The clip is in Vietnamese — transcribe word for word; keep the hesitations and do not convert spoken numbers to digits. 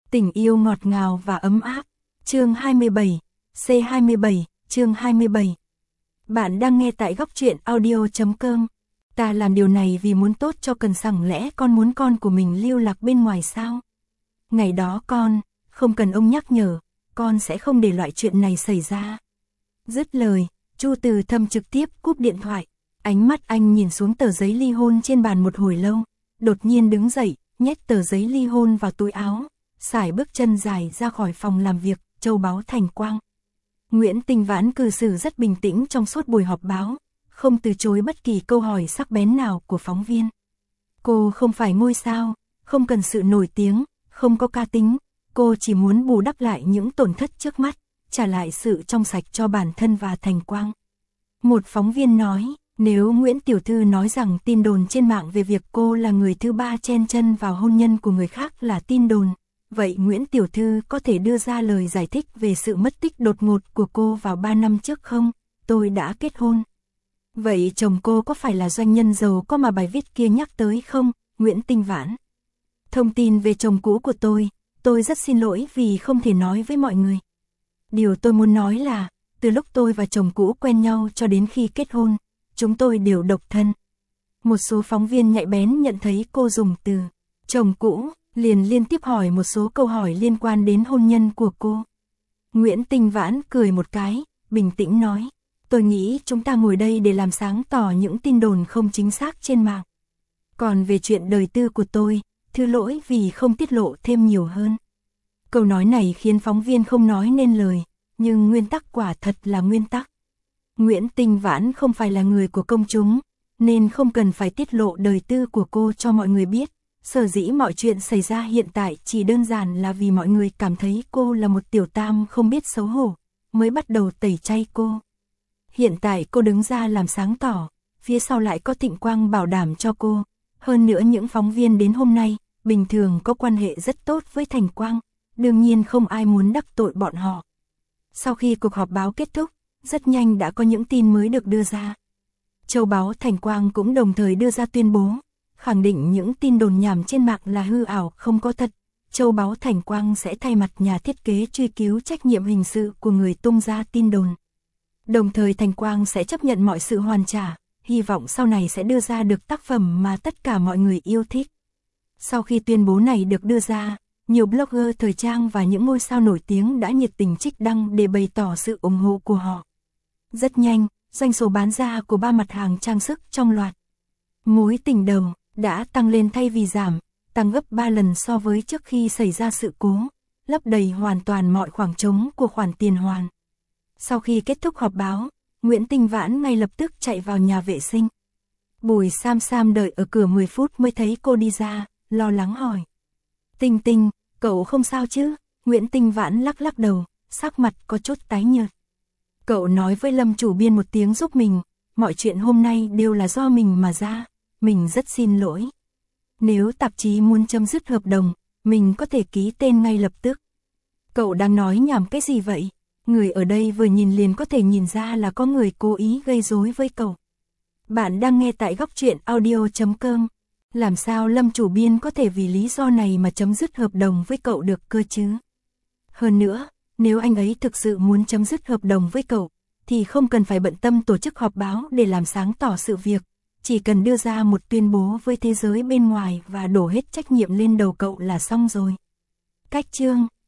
Tình yêu ngọt ngào và ấm áp. Chương hai mươi bảy, C hai mươi bảy, chương hai mươi bảy. Bạn đang nghe tại góc truyện audio chấm com. Ta làm điều này vì muốn tốt cho Cần, chẳng lẽ con muốn con của mình lưu lạc bên ngoài sao? Ngày đó con, không cần ông nhắc nhở, con sẽ không để loại chuyện này xảy ra. Dứt lời, Chu Từ Thâm trực tiếp cúp điện thoại. Ánh mắt anh nhìn xuống tờ giấy ly hôn trên bàn một hồi lâu, đột nhiên đứng dậy, nhét tờ giấy ly hôn vào túi áo, sải bước chân dài ra khỏi phòng làm việc, châu báu Thành Quang. Nguyễn Tinh Vãn cư xử rất bình tĩnh trong suốt buổi họp báo, không từ chối bất kỳ câu hỏi sắc bén nào của phóng viên. Cô không phải ngôi sao, không cần sự nổi tiếng, không có cá tính, cô chỉ muốn bù đắp lại những tổn thất trước mắt, trả lại sự trong sạch cho bản thân và Thành Quang. Một phóng viên nói, nếu Nguyễn Tiểu Thư nói rằng tin đồn trên mạng về việc cô là người thứ ba chen chân vào hôn nhân của người khác là tin đồn, vậy Nguyễn Tiểu Thư có thể đưa ra lời giải thích về sự mất tích đột ngột của cô vào ba năm trước không? Tôi đã kết hôn. Vậy chồng cô có phải là doanh nhân giàu có mà bài viết kia nhắc tới không? Nguyễn Tinh Vãn. Thông tin về chồng cũ của tôi, tôi rất xin lỗi vì không thể nói với mọi người. Điều tôi muốn nói là, từ lúc tôi và chồng cũ quen nhau cho đến khi kết hôn, chúng tôi đều độc thân. Một số phóng viên nhạy bén nhận thấy cô dùng từ chồng cũ, liền liên tiếp hỏi một số câu hỏi liên quan đến hôn nhân của cô. Nguyễn Tinh Vãn cười một cái, bình tĩnh nói, tôi nghĩ chúng ta ngồi đây để làm sáng tỏ những tin đồn không chính xác trên mạng. Còn về chuyện đời tư của tôi, thứ lỗi vì không tiết lộ thêm nhiều hơn. Câu nói này khiến phóng viên không nói nên lời, nhưng nguyên tắc quả thật là nguyên tắc. Nguyễn Tinh Vãn không phải là người của công chúng, nên không cần phải tiết lộ đời tư của cô cho mọi người biết. Sở dĩ mọi chuyện xảy ra hiện tại chỉ đơn giản là vì mọi người cảm thấy cô là một tiểu tam không biết xấu hổ, mới bắt đầu tẩy chay cô. Hiện tại cô đứng ra làm sáng tỏ, phía sau lại có Thịnh Quang bảo đảm cho cô. Hơn nữa những phóng viên đến hôm nay, bình thường có quan hệ rất tốt với Thành Quang, đương nhiên không ai muốn đắc tội bọn họ. Sau khi cuộc họp báo kết thúc, rất nhanh đã có những tin mới được đưa ra. Châu báo Thành Quang cũng đồng thời đưa ra tuyên bố, khẳng định những tin đồn nhảm trên mạng là hư ảo, không có thật. Châu báo Thành Quang sẽ thay mặt nhà thiết kế truy cứu trách nhiệm hình sự của người tung ra tin đồn. Đồng thời Thành Quang sẽ chấp nhận mọi sự hoàn trả, hy vọng sau này sẽ đưa ra được tác phẩm mà tất cả mọi người yêu thích. Sau khi tuyên bố này được đưa ra, nhiều blogger thời trang và những ngôi sao nổi tiếng đã nhiệt tình trích đăng để bày tỏ sự ủng hộ của họ. Rất nhanh, doanh số bán ra của ba mặt hàng trang sức trong loạt mối tình đầu đã tăng lên thay vì giảm, tăng gấp ba lần so với trước khi xảy ra sự cố, lấp đầy hoàn toàn mọi khoảng trống của khoản tiền hoàn. Sau khi kết thúc họp báo, Nguyễn Tinh Vãn ngay lập tức chạy vào nhà vệ sinh. Bùi Sam Sam đợi ở cửa mười phút mới thấy cô đi ra, lo lắng hỏi. Tinh Tinh, cậu không sao chứ? Nguyễn Tinh Vãn lắc lắc đầu, sắc mặt có chút tái nhợt. Cậu nói với Lâm chủ biên một tiếng giúp mình, mọi chuyện hôm nay đều là do mình mà ra, mình rất xin lỗi. Nếu tạp chí muốn chấm dứt hợp đồng, mình có thể ký tên ngay lập tức. Cậu đang nói nhảm cái gì vậy? Người ở đây vừa nhìn liền có thể nhìn ra là có người cố ý gây rối với cậu. Bạn đang nghe tại góc truyện audio chấm com. Làm sao Lâm chủ biên có thể vì lý do này mà chấm dứt hợp đồng với cậu được cơ chứ? Hơn nữa, nếu anh ấy thực sự muốn chấm dứt hợp đồng với cậu, thì không cần phải bận tâm tổ chức họp báo để làm sáng tỏ sự việc, chỉ cần đưa ra một tuyên bố với thế giới bên ngoài và đổ hết trách nhiệm lên đầu cậu là xong rồi. Cách chương